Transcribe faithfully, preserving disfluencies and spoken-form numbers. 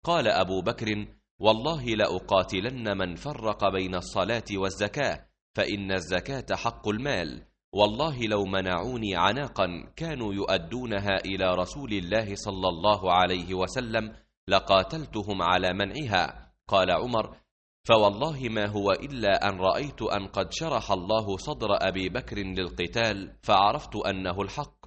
قال أبو بكر: والله لأقاتلن من فرق بين الصلاة والزكاة، فإن الزكاة حق المال، والله لو منعوني عناقا كانوا يؤدونها إلى رسول الله صلى الله عليه وسلم لقاتلتهم على منعها. قال عمر: فوالله ما هو إلا أن رأيت أن قد شرح الله صدر أبي بكر للقتال فعرفت أنه الحق،